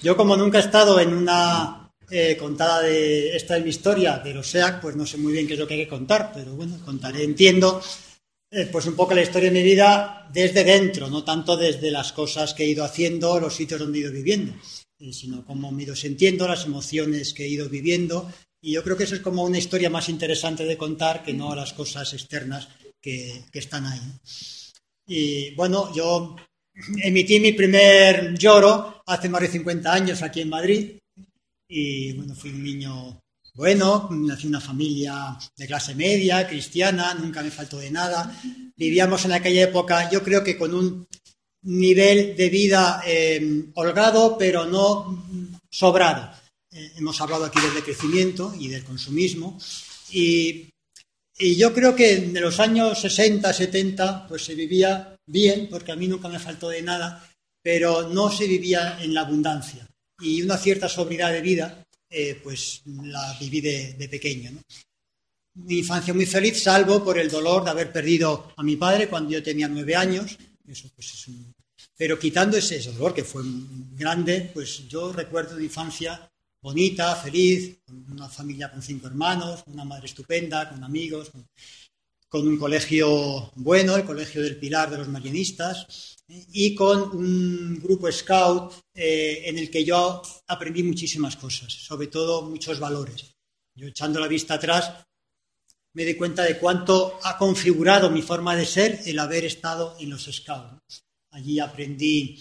Yo como nunca he estado en una contada de esta es mi historia de los SEAC, pues no sé muy bien qué es lo que hay que contar, pero bueno, contaré, entiendo, pues un poco la historia de mi vida desde dentro, no tanto desde las cosas que he ido haciendo, los sitios donde he ido viviendo, sino cómo me he ido sintiendo, las emociones que he ido viviendo, y yo creo que eso es como una historia más interesante de contar que no las cosas externas que están ahí. Y bueno, yo emití mi primer lloro hace más de 50 años aquí en Madrid y bueno, fui un niño bueno, nací en una familia de clase media, cristiana, nunca me faltó de nada. Vivíamos en aquella época, yo creo que con un nivel de vida holgado, pero no sobrado. Hemos hablado aquí del decrecimiento y del consumismo y yo creo que en los años 60, 70, pues se vivía bien, porque a mí nunca me faltó de nada, pero no se vivía en la abundancia. Y una cierta sobriedad de vida, pues la viví de pequeño, ¿no? Mi infancia muy feliz, salvo por el dolor de haber perdido a mi padre cuando yo tenía 9 años. Eso, pues, pero quitando ese dolor, que fue grande, pues yo recuerdo una infancia bonita, feliz, con una familia con 5 hermanos, una madre estupenda, con amigos, con un colegio bueno, el Colegio del Pilar de los Marianistas, y con un grupo scout en el que yo aprendí muchísimas cosas, sobre todo muchos valores. Yo, echando la vista atrás, me di cuenta de cuánto ha configurado mi forma de ser el haber estado en los scouts. Allí aprendí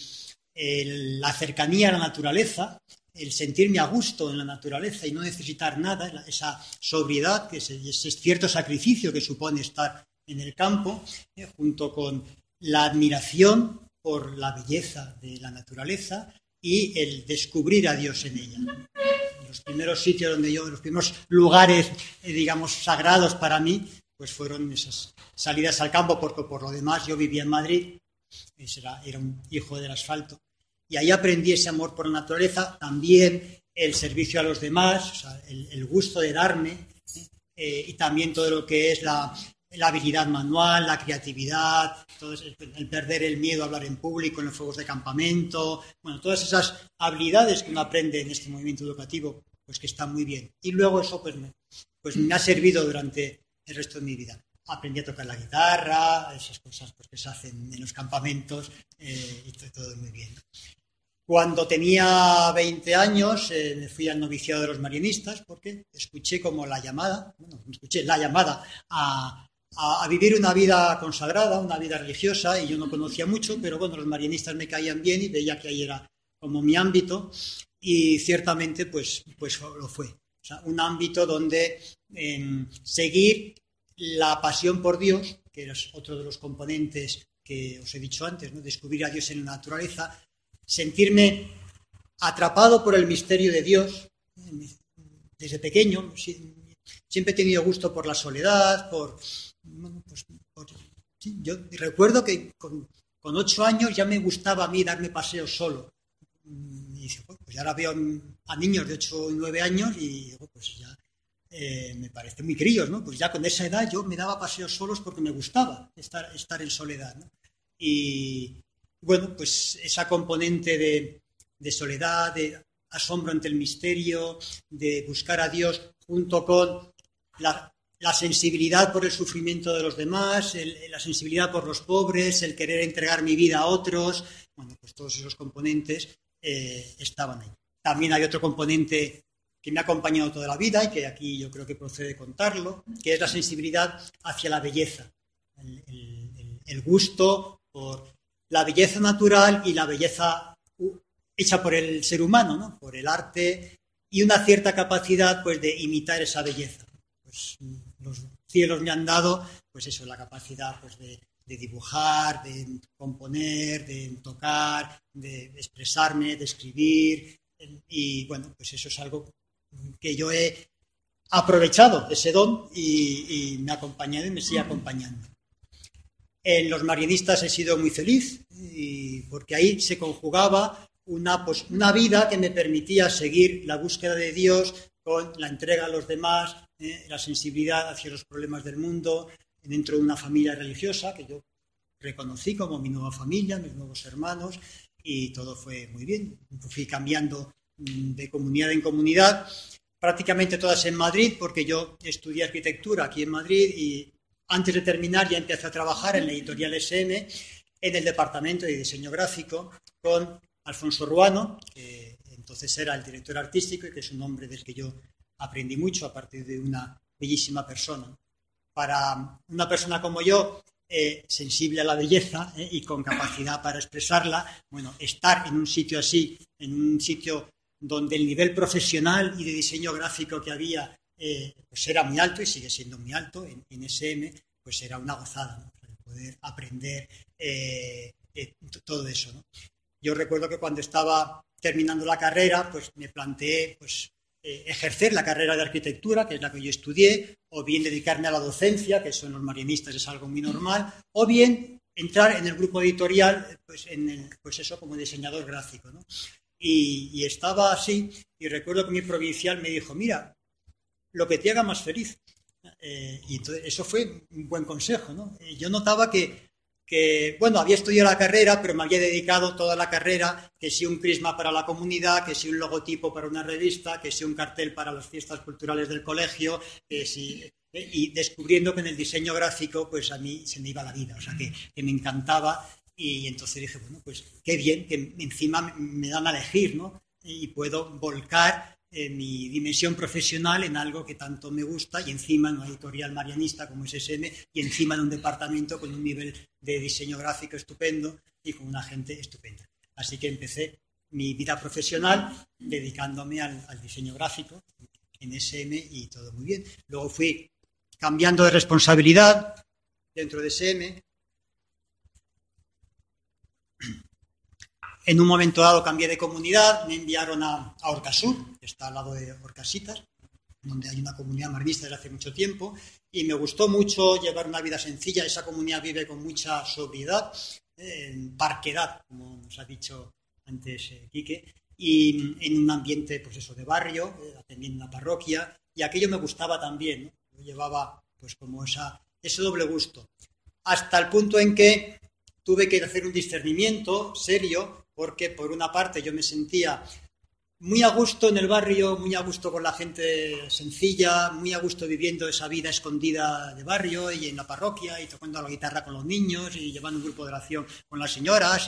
la cercanía a la naturaleza, el sentirme a gusto en la naturaleza y no necesitar nada, esa sobriedad, que ese cierto sacrificio que supone estar en el campo, junto con la admiración por la belleza de la naturaleza y el descubrir a Dios en ella. Los primeros sitios donde yo, los primeros lugares, digamos, sagrados para mí, pues fueron esas salidas al campo, porque por lo demás yo vivía en Madrid, era un hijo del asfalto, y ahí aprendí ese amor por la naturaleza, también el servicio a los demás, o sea, el gusto de darme, y también todo lo que es la habilidad manual, la creatividad, todo el perder el miedo a hablar en público, en los fuegos de campamento, bueno, todas esas habilidades que uno aprende en este movimiento educativo, pues que están muy bien. Y luego eso pues me ha servido durante el resto de mi vida. Aprendí a tocar la guitarra, esas cosas pues, que se hacen en los campamentos, y todo muy bien. Cuando tenía 20 años me fui al noviciado de los marianistas porque escuché como la llamada a vivir una vida consagrada, una vida religiosa, y yo no conocía mucho, pero bueno, los marianistas me caían bien y veía que ahí era como mi ámbito, y ciertamente pues lo fue. O sea, un ámbito donde seguir la pasión por Dios, que es otro de los componentes que os he dicho antes, ¿no? Descubrir a Dios en la naturaleza, sentirme atrapado por el misterio de Dios desde pequeño. Siempre he tenido gusto por la soledad, sí, yo recuerdo que con 8 años ya me gustaba a mí darme paseos solo. Y dice, pues ahora veo a niños de 8 y 9 años y digo, pues ya me parece muy críos, ¿no? Pues ya con esa edad yo me daba paseos solos porque me gustaba estar en soledad, ¿no? Y bueno, pues esa componente de soledad, de asombro ante el misterio, de buscar a Dios junto con la sensibilidad por el sufrimiento de los demás, la sensibilidad por los pobres, el querer entregar mi vida a otros, bueno, pues todos esos componentes estaban ahí. También hay otro componente que me ha acompañado toda la vida y que aquí yo creo que procede contarlo, que es la sensibilidad hacia la belleza, el gusto por la belleza natural y la belleza hecha por el ser humano, ¿no? Por el arte, y una cierta capacidad pues de imitar esa belleza. Pues los cielos me han dado pues eso, la capacidad pues de dibujar, de componer, de tocar, de expresarme, de escribir, y bueno, pues eso es algo que yo he aprovechado, ese don, y me ha acompañado y me sigue acompañando. En los marianistas he sido muy feliz porque ahí se conjugaba una vida que me permitía seguir la búsqueda de Dios con la entrega a los demás, la sensibilidad hacia los problemas del mundo, dentro de una familia religiosa que yo reconocí como mi nueva familia, mis nuevos hermanos, y todo fue muy bien. Fui cambiando de comunidad en comunidad, prácticamente todas en Madrid, porque yo estudié arquitectura aquí en Madrid y antes de terminar ya empecé a trabajar en la editorial SM, en el departamento de diseño gráfico, con Alfonso Ruano, que entonces era el director artístico y que es un hombre del que yo aprendí mucho a partir de una bellísima persona. Para una persona como yo, sensible a la belleza y con capacidad para expresarla, bueno, estar en un sitio así, en un sitio donde el nivel profesional y de diseño gráfico que había pues era muy alto y sigue siendo muy alto en SM, pues era una gozada, ¿no? Poder aprender todo eso, ¿no? Yo recuerdo que cuando estaba terminando la carrera, pues me planteé pues, ejercer la carrera de arquitectura, que es la que yo estudié, o bien dedicarme a la docencia, que eso en los marianistas es algo muy normal, o bien entrar en el grupo editorial, pues eso como diseñador gráfico, ¿no? Y estaba así, y recuerdo que mi provincial me dijo, mira, lo que te haga más feliz. Y entonces eso fue un buen consejo, ¿no? Yo notaba que, bueno, había estudiado la carrera, pero me había dedicado toda la carrera, que si un prisma para la comunidad, que si un logotipo para una revista, que si un cartel para las fiestas culturales del colegio, que si... Y descubriendo que en el diseño gráfico, pues a mí se me iba la vida, o sea, que me encantaba. Y entonces dije, bueno, pues qué bien, que encima me dan a elegir, ¿no? Y puedo volcar mi dimensión profesional en algo que tanto me gusta y encima en una editorial marianista como es SM y encima en un departamento con un nivel de diseño gráfico estupendo y con una gente estupenda. Así que empecé mi vida profesional dedicándome al diseño gráfico en SM y todo muy bien. Luego fui cambiando de responsabilidad dentro de SM. En un momento dado cambié de comunidad, me enviaron a Orcasur, que está al lado de Orcasitas, donde hay una comunidad marxista desde hace mucho tiempo, y me gustó mucho llevar una vida sencilla. Esa comunidad vive con mucha sobriedad, parquedad, como nos ha dicho antes Quique, y en un ambiente, pues eso, de barrio, atendiendo una parroquia, y aquello me gustaba también, ¿no? Yo llevaba, pues como ese doble gusto, hasta el punto en que tuve que hacer un discernimiento serio, porque por una parte yo me sentía muy a gusto en el barrio, muy a gusto con la gente sencilla, muy a gusto viviendo esa vida escondida de barrio y en la parroquia y tocando la guitarra con los niños y llevando un grupo de oración con las señoras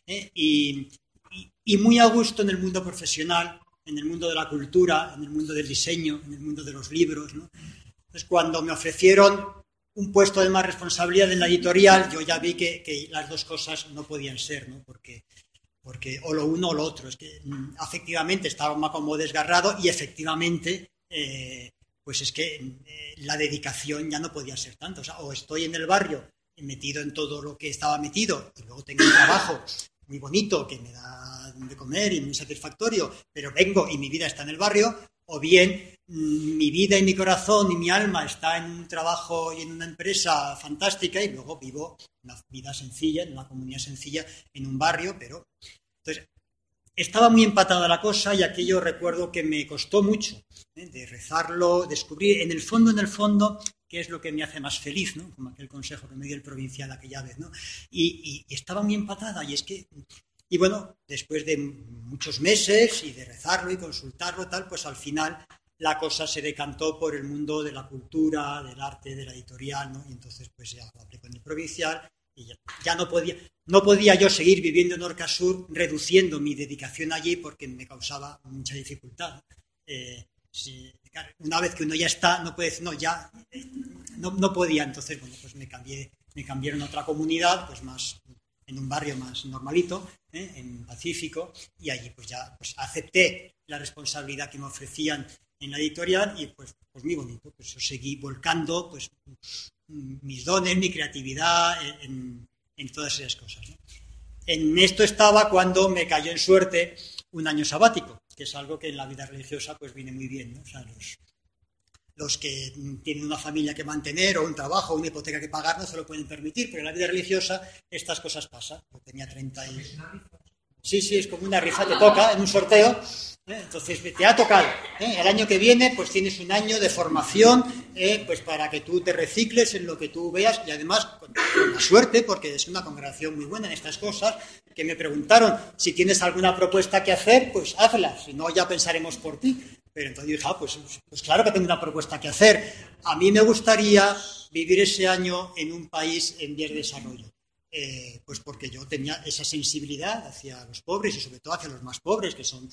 y muy a gusto en el mundo profesional, en el mundo de la cultura, en el mundo del diseño, en el mundo de los libros, ¿no? Entonces, cuando me ofrecieron un puesto de más responsabilidad en la editorial, yo ya vi que las dos cosas no podían ser, ¿no? Porque o lo uno o lo otro. Es que afectivamente estaba más como desgarrado y efectivamente pues es que la dedicación ya no podía ser tanto. O sea, o estoy en el barrio metido en todo lo que estaba metido y luego tengo un trabajo muy bonito que me da de comer y muy satisfactorio, pero vengo y mi vida está en el barrio, o bien mi vida y mi corazón y mi alma está en un trabajo y en una empresa fantástica y luego vivo una vida sencilla, en una comunidad sencilla, en un barrio, pero... Entonces, estaba muy empatada la cosa y aquello recuerdo que me costó mucho de rezarlo, descubrir en el fondo, qué es lo que me hace más feliz, ¿no? Como aquel consejo que me dio el provincial aquella vez, ¿no? Y estaba muy empatada y es que... Y bueno, después de muchos meses y de rezarlo y consultarlo tal, pues al final la cosa se decantó por el mundo de la cultura, del arte, de la editorial, ¿no? Y entonces pues ya hablé con el provincial y ya no podía yo seguir viviendo en Orcasur reduciendo mi dedicación allí porque me causaba mucha dificultad. Una vez que uno ya está, no puede decir, no, ya no podía. Entonces, bueno, pues me cambiaron a otra comunidad, pues más... en un barrio más normalito, en Pacífico, y allí pues ya pues acepté la responsabilidad que me ofrecían en la editorial y pues muy bonito, pues yo seguí volcando pues mis dones, mi creatividad en todas esas cosas, ¿no? En esto estaba cuando me cayó en suerte un año sabático, que es algo que en la vida religiosa pues viene muy bien, ¿no? O sea, los que tienen una familia que mantener o un trabajo o una hipoteca que pagar no se lo pueden permitir, pero en la vida religiosa estas cosas pasan. Yo tenía 30 y... Sí, es como una rifa, te toca en un sorteo, Entonces, te ha tocado. El año que viene, pues tienes un año de formación, pues para que tú te recicles en lo que tú veas y además con la suerte, porque es una congregación muy buena en estas cosas, que me preguntaron si tienes alguna propuesta que hacer, pues hazla, si no ya pensaremos por ti. Pero entonces dije, pues claro que tengo una propuesta que hacer. A mí me gustaría vivir ese año en un país en vías de desarrollo. Pues porque yo tenía esa sensibilidad hacia los pobres y sobre todo hacia los más pobres, que son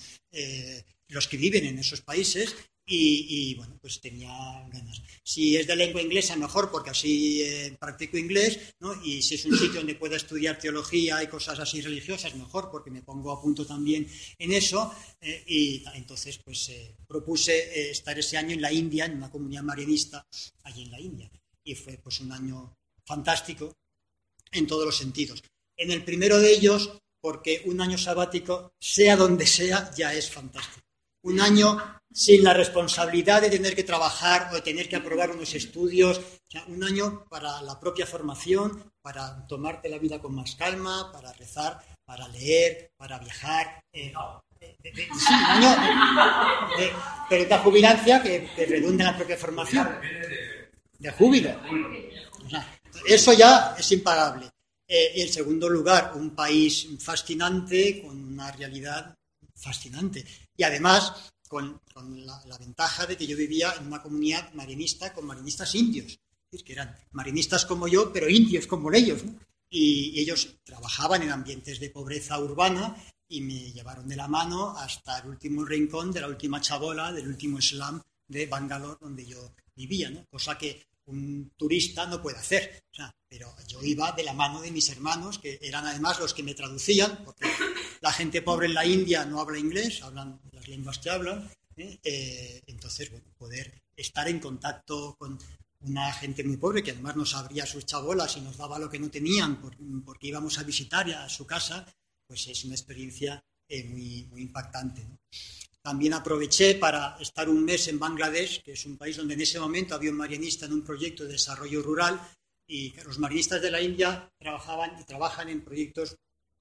los que viven en esos países, y bueno, pues tenía ganas. Si es de lengua inglesa, mejor, porque así practico inglés, ¿no? Y si es un sitio donde pueda estudiar teología y cosas así religiosas, mejor, porque me pongo a punto también en eso, y entonces pues propuse estar ese año en la India, en una comunidad marianista allí en la India, y fue pues un año fantástico en todos los sentidos. En el primero de ellos, porque un año sabático, sea donde sea, ya es fantástico. Un año sin la responsabilidad de tener que trabajar o de tener que aprobar unos estudios, o sea, un año para la propia formación, para tomarte la vida con más calma, para rezar, para leer, para viajar. Sí, un año pero de jubilancia que redunda en la propia formación. De júbilo. O sea, eso ya es impagable. En segundo lugar, un país fascinante, con una realidad fascinante. Y además, con la ventaja de que yo vivía en una comunidad marinista con marinistas indios. Es decir, que eran marinistas como yo, pero indios como ellos, ¿no? Y ellos trabajaban en ambientes de pobreza urbana y me llevaron de la mano hasta el último rincón de la última chabola, del último slum de Bangalore, donde yo vivía, ¿no? Cosa que un turista no puede hacer. O sea, pero yo iba de la mano de mis hermanos, que eran además los que me traducían, porque la gente pobre en la India no habla inglés, hablan las lenguas que hablan. Entonces, bueno, poder estar en contacto con una gente muy pobre, que además nos abría sus chabolas y nos daba lo que no tenían, porque íbamos a visitar a su casa, pues es una experiencia muy, muy impactante, ¿no? También aproveché para estar un mes en Bangladesh, que es un país donde en ese momento había un marianista en un proyecto de desarrollo rural, y los marianistas de la India trabajan en proyectos,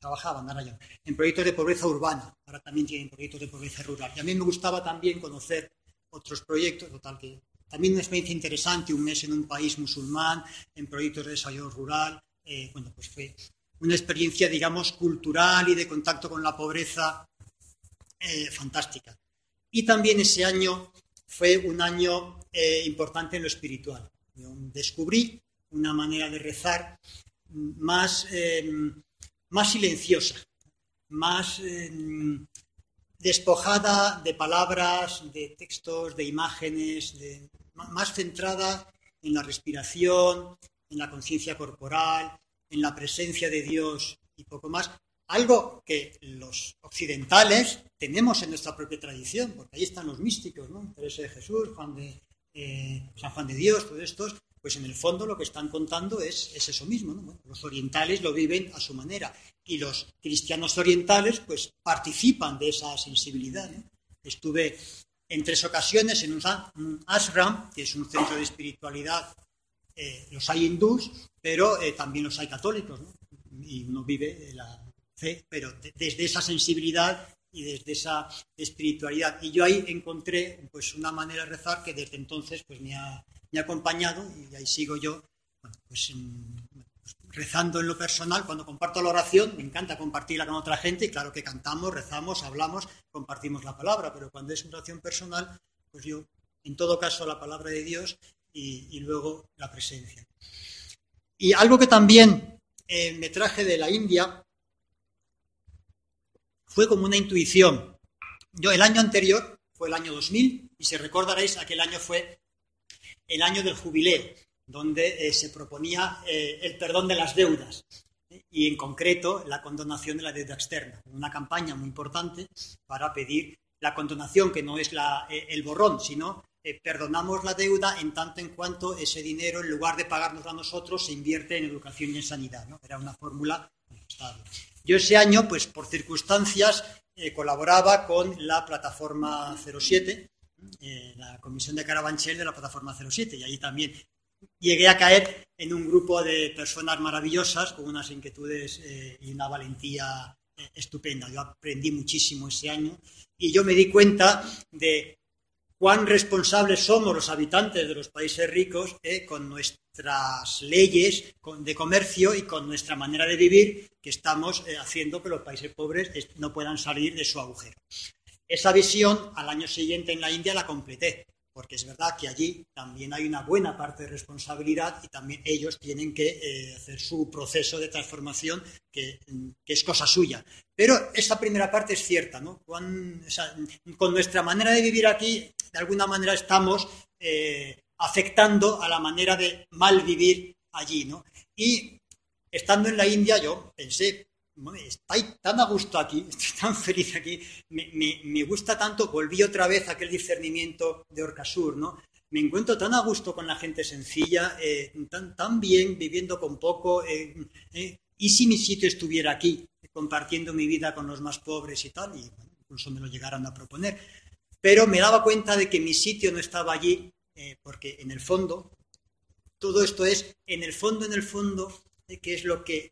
en proyectos de pobreza urbana, ahora también tienen proyectos de pobreza rural. Y a mí me gustaba también conocer otros proyectos, total que también una experiencia interesante, un mes en un país musulmán, en proyectos de desarrollo rural. Bueno, pues fue una experiencia, digamos, cultural y de contacto con la pobreza fantástica. Y también ese año fue un año importante en lo espiritual. Yo descubrí una manera de rezar más silenciosa, más despojada de palabras, de textos, de imágenes, más centrada en la respiración, en la conciencia corporal, en la presencia de Dios y poco más. Algo que los occidentales tenemos en nuestra propia tradición, porque ahí están los místicos, ¿no? Teresa de Jesús, San Juan de Dios, todos estos, pues en el fondo lo que están contando es eso mismo, ¿no? Bueno, los orientales lo viven a su manera y los cristianos orientales pues participan de esa sensibilidad, ¿no? Estuve en 3 ocasiones en un ashram, que es un centro de espiritualidad. Los hay hindús, pero también los hay católicos, ¿no? Y uno vive la fe, pero desde esa sensibilidad y desde esa espiritualidad. Y yo ahí encontré pues una manera de rezar que desde entonces pues me ha acompañado, y ahí sigo yo, bueno, pues rezando en lo personal. Cuando comparto la oración me encanta compartirla con otra gente, y claro que cantamos, rezamos, hablamos, compartimos la palabra, pero cuando es una oración personal, pues yo en todo caso la palabra de Dios y luego la presencia. Y algo que también me traje de la India fue como una intuición. Yo el año anterior fue el año 2000, y si recordaréis, aquel año fue el año del jubileo, donde se proponía el perdón de las deudas, y en concreto la condonación de la deuda externa. Una campaña muy importante para pedir la condonación, que no es el borrón, sino perdonamos la deuda en tanto en cuanto ese dinero, en lugar de pagárnoslo a nosotros, se invierte en educación y en sanidad, ¿no? Era una fórmula estable. Yo ese año, pues por circunstancias, colaboraba con la plataforma 07, la comisión de Carabanchel de la plataforma 07, y allí también llegué a caer en un grupo de personas maravillosas con unas inquietudes y una valentía estupenda. Yo aprendí muchísimo ese año y yo me di cuenta de cuán responsables somos los habitantes de los países ricos con nuestras leyes de comercio y con nuestra manera de vivir, que estamos haciendo que los países pobres no puedan salir de su agujero. Esa visión al año siguiente en la India la completé, porque es verdad que allí también hay una buena parte de responsabilidad y también ellos tienen que hacer su proceso de transformación, que es cosa suya. Pero esa primera parte es cierta, ¿no? Con nuestra manera de vivir aquí, de alguna manera estamos afectando a la manera de mal vivir allí, ¿no? Y estando en la India yo pensé, estoy tan a gusto aquí, estoy tan feliz aquí, me gusta tanto, volví otra vez a aquel discernimiento de Orcasur, ¿no? Me encuentro tan a gusto con la gente sencilla, tan bien, viviendo con poco, y si mi sitio estuviera aquí, compartiendo mi vida con los más pobres y tal, y bueno, incluso me lo llegaron a proponer, pero me daba cuenta de que mi sitio no estaba allí, porque en el fondo, todo esto es, en el fondo, qué es lo que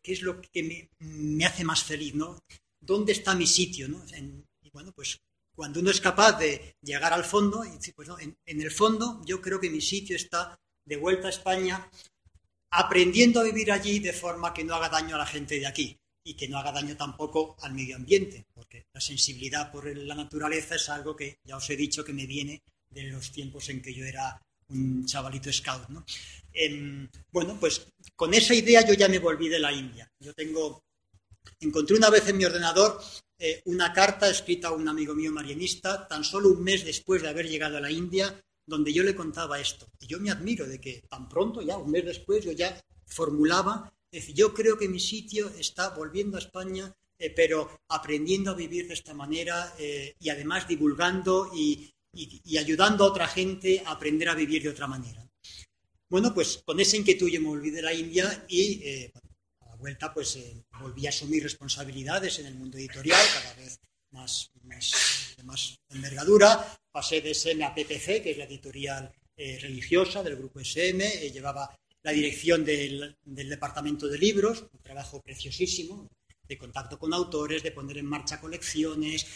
me hace más feliz, ¿no? ¿Dónde está mi sitio, ¿no? Y bueno, pues cuando uno es capaz de llegar al fondo, y pues no, en el fondo yo creo que mi sitio está de vuelta a España, aprendiendo a vivir allí de forma que no haga daño a la gente de aquí y que no haga daño tampoco al medio ambiente, porque la sensibilidad por la naturaleza es algo que ya os he dicho que me viene de los tiempos en que yo era un chavalito scout, ¿no? Bueno, pues con esa idea yo ya me volví de la India. Encontré una vez en mi ordenador una carta escrita a un amigo mío marianista, tan solo un mes después de haber llegado a la India, donde yo le contaba esto. Y yo me admiro de que tan pronto, ya un mes después, yo ya formulaba, es decir, yo creo que mi sitio está volviendo a España, pero aprendiendo a vivir de esta manera y además divulgando y ayudando a otra gente a aprender a vivir de otra manera. Bueno, pues con esa inquietud yo me volví de la India y a la vuelta pues volví a asumir responsabilidades en el mundo editorial, cada vez de más envergadura. Pasé de SM a PPC, que es la editorial religiosa del grupo SM, llevaba la dirección del departamento de libros, un trabajo preciosísimo, de contacto con autores, de poner en marcha colecciones,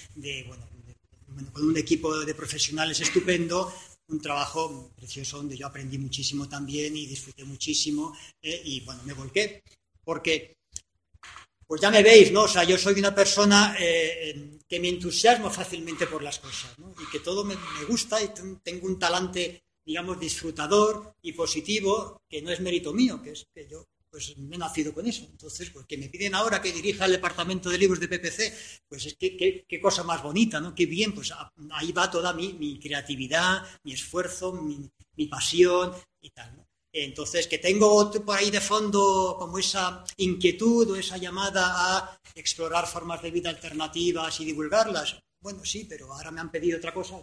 con un equipo de profesionales estupendo, un trabajo precioso donde yo aprendí muchísimo también y disfruté muchísimo y bueno, me volqué porque pues ya me veis, ¿no? O sea, yo soy una persona que me entusiasmo fácilmente por las cosas, ¿no? Y que todo me gusta y tengo un talante, digamos, disfrutador y positivo que no es mérito mío, que es que yo pues me he nacido con eso. Entonces, pues que me piden ahora que dirija el departamento de libros de PPC, pues es que qué cosa más bonita, ¿no? Qué bien, pues ahí va toda mi creatividad, mi esfuerzo, mi pasión y tal, ¿no? Entonces, que tengo por ahí de fondo como esa inquietud o esa llamada a explorar formas de vida alternativas y divulgarlas. Bueno, sí, pero ahora me han pedido otra cosa.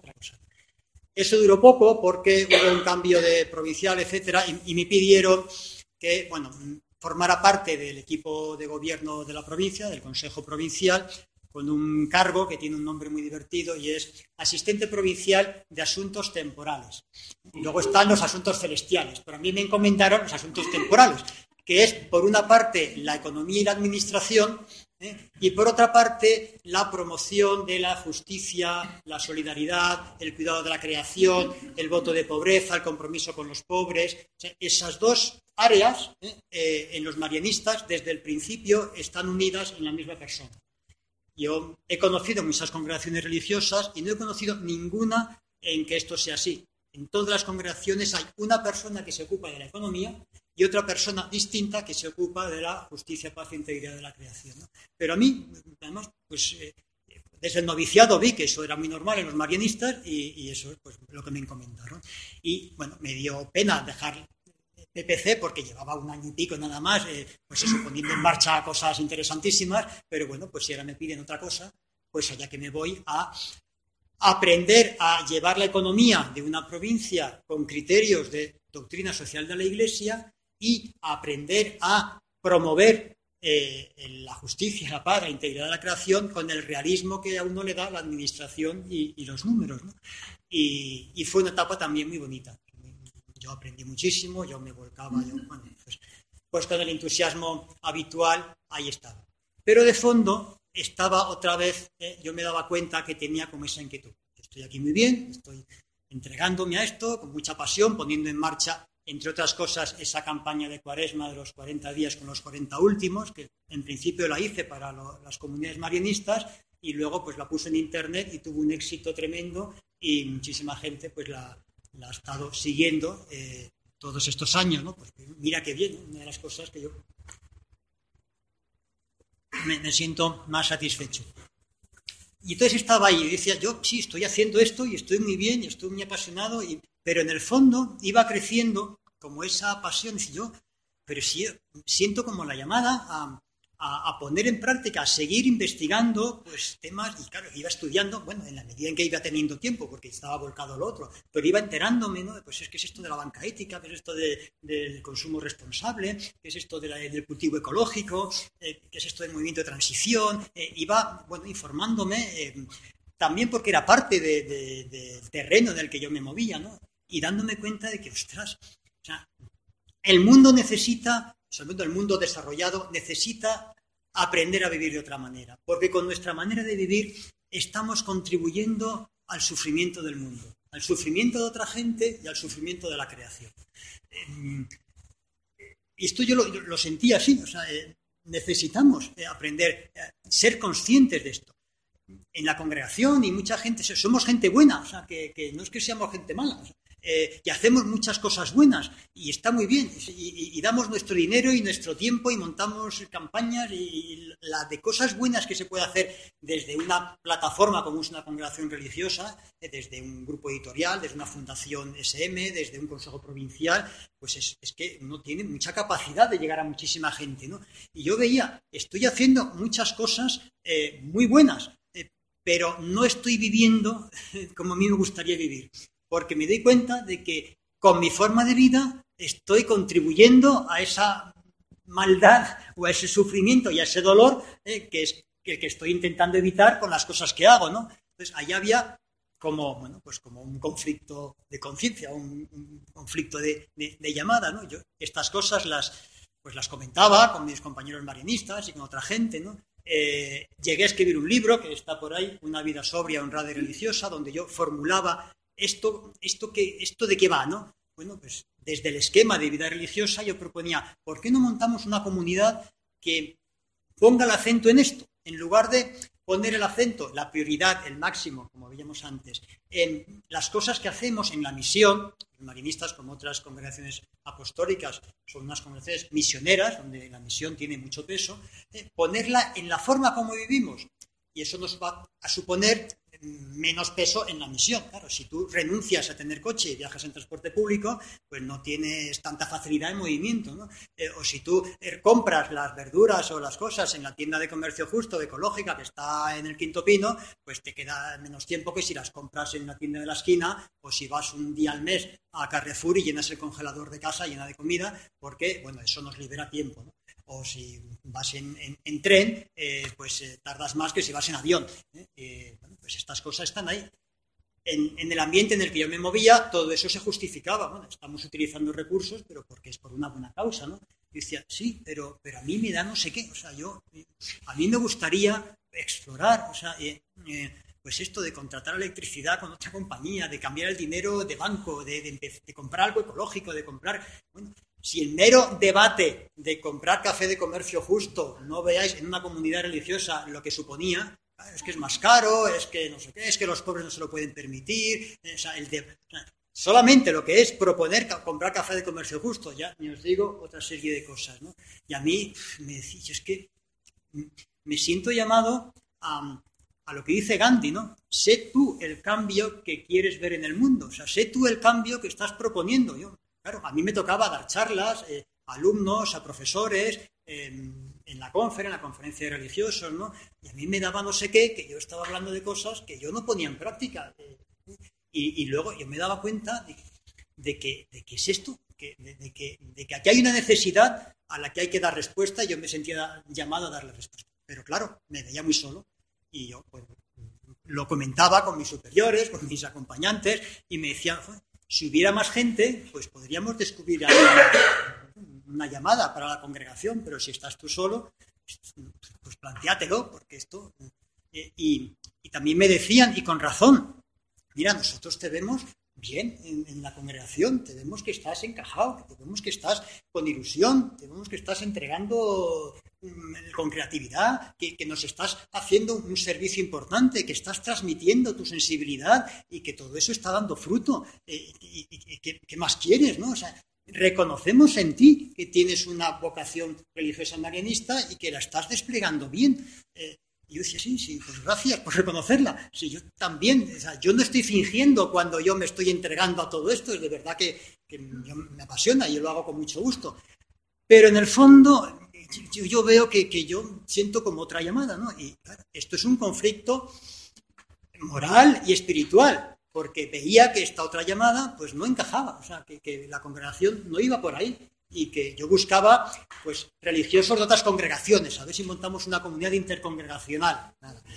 Eso duró poco porque hubo un cambio de provincial, etcétera, y me pidieron que, bueno, formara parte del equipo de gobierno de la provincia, del Consejo Provincial, con un cargo que tiene un nombre muy divertido y es asistente provincial de asuntos temporales. Luego están los asuntos celestiales, pero a mí me encomendaron los asuntos temporales, que es, por una parte, la economía y la administración, y por otra parte, la promoción de la justicia, la solidaridad, el cuidado de la creación, el voto de pobreza, el compromiso con los pobres. O sea, esas dos áreas en los marianistas, desde el principio, están unidas en la misma persona. Yo he conocido muchas congregaciones religiosas y no he conocido ninguna en que esto sea así. En todas las congregaciones hay una persona que se ocupa de la economía y otra persona distinta que se ocupa de la justicia, paz e integridad de la creación, ¿no? Pero a mí, además, pues desde el noviciado vi que eso era muy normal en los marianistas y eso es pues, lo que me encomendaron. Y bueno, me dio pena dejar PPC porque llevaba un año y pico nada más, pues eso, poniendo en marcha cosas interesantísimas, pero bueno, pues si ahora me piden otra cosa, pues allá que me voy a aprender a llevar la economía de una provincia con criterios de doctrina social de la Iglesia y a aprender a promover la justicia, la paz, la integridad de la creación con el realismo que a uno le da la administración y los números, ¿no? Y fue una etapa también muy bonita. Yo aprendí muchísimo, yo me volcaba, pues con el entusiasmo habitual, ahí estaba. Pero de fondo, estaba otra vez, yo me daba cuenta que tenía como esa inquietud. Estoy aquí muy bien, estoy entregándome a esto con mucha pasión, poniendo en marcha, entre otras cosas, esa campaña de Cuaresma de los 40 días con los 40 últimos, que en principio la hice para las comunidades marianistas y luego pues la puse en internet y tuvo un éxito tremendo y muchísima gente pues la ha estado siguiendo todos estos años, ¿no? Pues mira qué bien, ¿no? Una de las cosas que yo me siento más satisfecho. Y entonces estaba ahí y decía, yo sí, estoy haciendo esto y estoy muy bien y estoy muy apasionado, pero en el fondo iba creciendo como esa pasión. Y yo, pero sí, siento como la llamada a poner en práctica, a seguir investigando pues temas, y claro, iba estudiando, bueno, en la medida en que iba teniendo tiempo, porque estaba volcado a lo otro, pero iba enterándome, ¿no? Pues es que es esto de la banca ética, que es esto del consumo responsable, que es esto del cultivo ecológico, que es esto del movimiento de transición, iba, bueno, informándome, también porque era parte del terreno en el que yo me movía, ¿no? Y dándome cuenta de que, ostras, o sea, el mundo necesita, sobre todo el mundo desarrollado, necesita aprender a vivir de otra manera, porque con nuestra manera de vivir estamos contribuyendo al sufrimiento del mundo, al sufrimiento de otra gente y al sufrimiento de la creación. Y esto yo lo sentía así, o sea, necesitamos aprender, ser conscientes de esto. En la congregación y mucha gente, somos gente buena, o sea, que no es que seamos gente mala, o sea, y hacemos muchas cosas buenas y está muy bien y damos nuestro dinero y nuestro tiempo y montamos campañas y la de cosas buenas que se puede hacer desde una plataforma como es una congregación religiosa, desde un grupo editorial, desde una fundación SM, desde un consejo provincial, pues es que uno tiene mucha capacidad de llegar a muchísima gente, ¿no? Y yo veía, estoy haciendo muchas cosas muy buenas, pero no estoy viviendo como a mí me gustaría vivir, porque me doy cuenta de que con mi forma de vida estoy contribuyendo a esa maldad o a ese sufrimiento y a ese dolor que es el que estoy intentando evitar con las cosas que hago, ¿no? Entonces, ahí había como, bueno, pues como un conflicto de conciencia, un conflicto de llamada, ¿no? Yo estas cosas las comentaba con mis compañeros marianistas y con otra gente, ¿no? Llegué a escribir un libro que está por ahí, Una vida sobria, honrada y religiosa, donde yo formulaba esto de qué va, ¿no? Bueno, pues desde el esquema de vida religiosa yo proponía, ¿por qué no montamos una comunidad que ponga el acento en esto? En lugar de poner el acento, la prioridad, el máximo, como veíamos antes, en las cosas que hacemos, en la misión, los marianistas, como otras congregaciones apostólicas, son unas congregaciones misioneras, donde la misión tiene mucho peso, ponerla en la forma como vivimos. Y eso nos va a suponer menos peso en la misión. Claro, si tú renuncias a tener coche y viajas en transporte público, pues no tienes tanta facilidad en movimiento, ¿no? O si tú compras las verduras o las cosas en la tienda de comercio justo, ecológica, que está en el Quinto Pino, pues te queda menos tiempo que si las compras en la tienda de la esquina o si vas un día al mes a Carrefour y llenas el congelador de casa llena de comida, porque, bueno, eso nos libera tiempo, ¿no? O si vas en tren, pues tardas más que si vas en avión. Bueno, pues estas cosas están ahí. En el ambiente en el que yo me movía, todo eso se justificaba. Bueno, estamos utilizando recursos, pero porque es por una buena causa, ¿no? Y decía, sí, pero a mí me da no sé qué. O sea, a mí me gustaría explorar, o sea, pues esto de contratar electricidad con otra compañía, de cambiar el dinero de banco, de comprar algo ecológico, de comprar... Bueno, si el mero debate de comprar café de comercio justo no veáis en una comunidad religiosa lo que suponía, es que es más caro, es que no sé qué, es que los pobres no se lo pueden permitir, o sea, solamente lo que es proponer comprar café de comercio justo, ya ni os digo otra serie de cosas, ¿no? Y a mí me decís, es que me siento llamado a lo que dice Gandhi, ¿no? Sé tú el cambio que quieres ver en el mundo, o sea, sé tú el cambio que estás proponiendo. Claro, a mí me tocaba dar charlas a alumnos, a profesores, en la conferencia de religiosos, ¿no? Y a mí me daba no sé qué, que yo estaba hablando de cosas que yo no ponía en práctica. Y luego yo me daba cuenta de que es esto, de que aquí hay una necesidad a la que hay que dar respuesta y yo me sentía llamado a darle respuesta. Pero claro, me veía muy solo y yo pues, lo comentaba con mis superiores, con mis acompañantes y me decían... Si hubiera más gente, pues podríamos descubrir una llamada para la congregación, pero si estás tú solo, pues plantéatelo, porque esto... y también me decían, y con razón, mira, nosotros te vemos bien en la congregación, te vemos que estás encajado, te vemos que estás con ilusión, te vemos que estás entregando con creatividad, que nos estás haciendo un servicio importante, que estás transmitiendo tu sensibilidad y que todo eso está dando fruto. ¿Qué más quieres, no? O sea, reconocemos en ti que tienes una vocación religiosa marianista y que la estás desplegando bien. Y yo decía, sí, pues gracias por reconocerla. Sí, yo también, o sea, yo no estoy fingiendo cuando yo me estoy entregando a todo esto, es de verdad que me apasiona y yo lo hago con mucho gusto. Pero en el fondo yo veo que yo siento como otra llamada, ¿no? Y claro, esto es un conflicto moral y espiritual, porque veía que esta otra llamada pues no encajaba, o sea, que la congregación no iba por ahí. Y que yo buscaba pues religiosos de otras congregaciones, a ver si montamos una comunidad intercongregacional,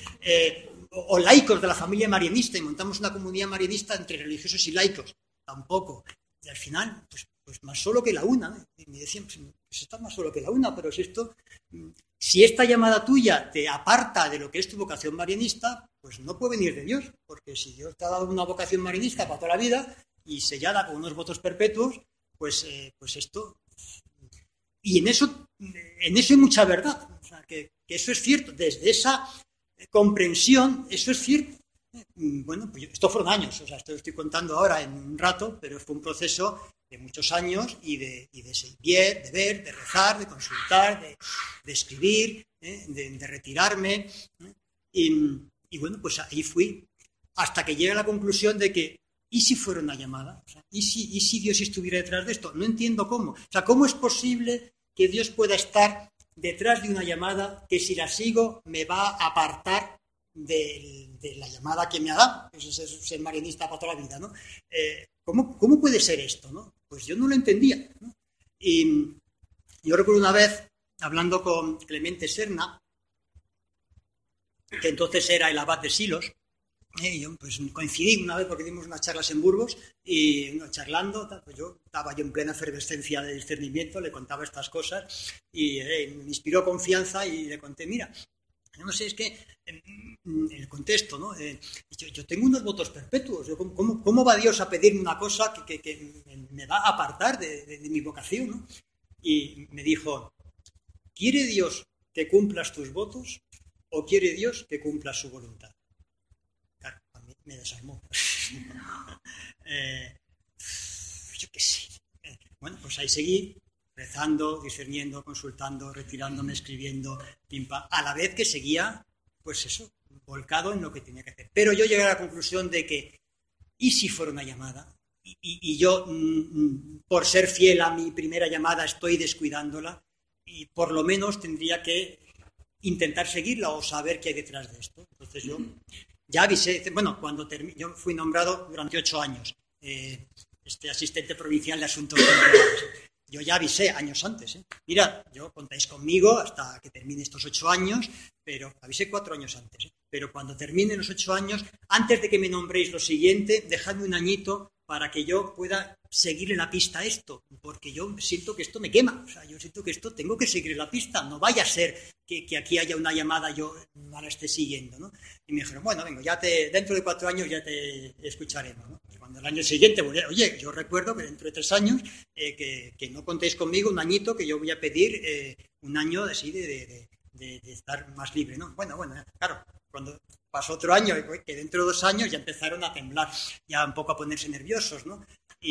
o laicos de la familia marianista y montamos una comunidad marianista entre religiosos y laicos, tampoco. Y al final, pues más solo que la una, ¿no? Y me decían, pues está más solo que la una, pero si esta llamada tuya te aparta de lo que es tu vocación marianista, pues no puede venir de Dios, porque si Dios te ha dado una vocación marianista para toda la vida y sellada con unos votos perpetuos, pues esto... Y en eso hay mucha verdad, o sea, que eso es cierto, desde esa comprensión, eso es cierto. Bueno, pues esto fueron años, o sea, esto lo estoy contando ahora en un rato, pero fue un proceso de muchos años y de seguir, de ver, de rezar, de consultar, de escribir, de retirarme. Y bueno, pues ahí fui, hasta que llegué a la conclusión de que ¿y si fuera una llamada? O sea, ¿y si Dios estuviera detrás de esto? No entiendo cómo. O sea, ¿cómo es posible que Dios pueda estar detrás de una llamada que si la sigo me va a apartar de la llamada que me ha dado? Eso es ser marianista para toda la vida, ¿no? ¿Cómo puede ser esto, no? Pues yo no lo entendía, ¿no? Y yo recuerdo una vez, hablando con Clemente Serna, que entonces era el abad de Silos, yo pues coincidí una vez porque dimos unas charlas en Burgos y charlando, pues estaba yo en plena efervescencia de discernimiento, le contaba estas cosas y me inspiró confianza y le conté, mira, no sé, es que el contexto, ¿no? Yo tengo unos votos perpetuos, ¿cómo va Dios a pedirme una cosa que me va a apartar de mi vocación, ¿no? Y me dijo, ¿quiere Dios que cumplas tus votos o quiere Dios que cumplas su voluntad? Claro, a mí me desarmó. Yo qué sé. Bueno, pues ahí seguí, rezando, discerniendo, consultando, retirándome, escribiendo, pimpa, a la vez que seguía, pues eso, volcado en lo que tenía que hacer. Pero yo llegué a la conclusión de que, ¿y si fuera una llamada? Y yo, por ser fiel a mi primera llamada, estoy descuidándola y por lo menos tendría que intentar seguirla o saber qué hay detrás de esto. Entonces yo ya avisé, bueno, yo fui nombrado durante 8 años asistente provincial de asuntos culturales. Yo ya avisé años antes. Mira, yo contáis conmigo hasta que termine estos 8 años, pero avisé 4 años antes. Pero cuando terminen los 8 años, antes de que me nombréis lo siguiente, dejadme un añito para que yo pueda seguirle la pista a esto, porque yo siento que esto me quema, o sea, yo siento que esto tengo que seguirle la pista, no vaya a ser que aquí haya una llamada yo no la esté siguiendo, ¿no? Y me dijeron, bueno, vengo, dentro de 4 años ya te escucharemos, ¿no? Cuando el año siguiente, oye, yo recuerdo que dentro de 3 años que no contéis conmigo un añito, que yo voy a pedir un año así de estar más libre, ¿no? Bueno, claro, cuando pasó otro año, que dentro de 2 años ya empezaron a temblar, ya un poco a ponerse nerviosos, ¿no?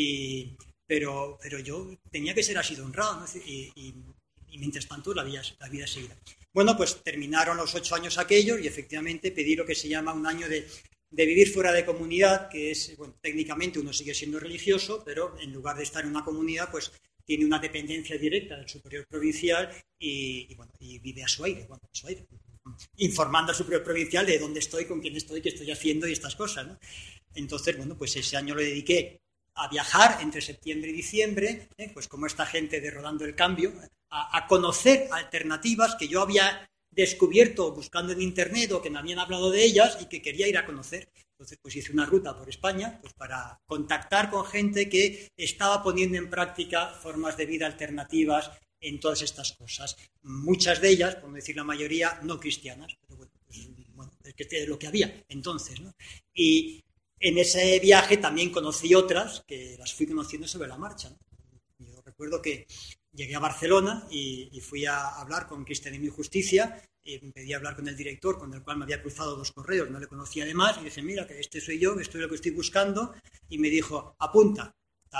Pero yo tenía que ser así de honrado, ¿no? Y mientras tanto la vida seguía. Bueno, pues terminaron los 8 años aquellos y efectivamente pedí lo que se llama un año de vivir fuera de comunidad, que es, bueno, técnicamente uno sigue siendo religioso, pero en lugar de estar en una comunidad, pues tiene una dependencia directa del superior provincial y vive a su aire, informando al superior provincial de dónde estoy, con quién estoy, qué estoy haciendo y estas cosas, ¿no? Entonces, bueno, pues ese año lo dediqué a viajar entre septiembre y diciembre, pues como esta gente de Rodando el Cambio, a conocer alternativas que yo había descubierto buscando en internet o que me habían hablado de ellas y que quería ir a conocer. Entonces, pues hice una ruta por España pues para contactar con gente que estaba poniendo en práctica formas de vida alternativas en todas estas cosas. Muchas de ellas, por no decir la mayoría, no cristianas, pero bueno, es que es lo que había entonces, ¿no? Y en ese viaje también conocí otras que las fui conociendo sobre la marcha, ¿no? Yo recuerdo que llegué a Barcelona y fui a hablar con Cristianismo y Justicia, y me pedí hablar con el director, con el cual me había cruzado 2 correos, no le conocía además, y dije, mira, que este soy yo, que esto es lo que estoy buscando, y me dijo, apunta,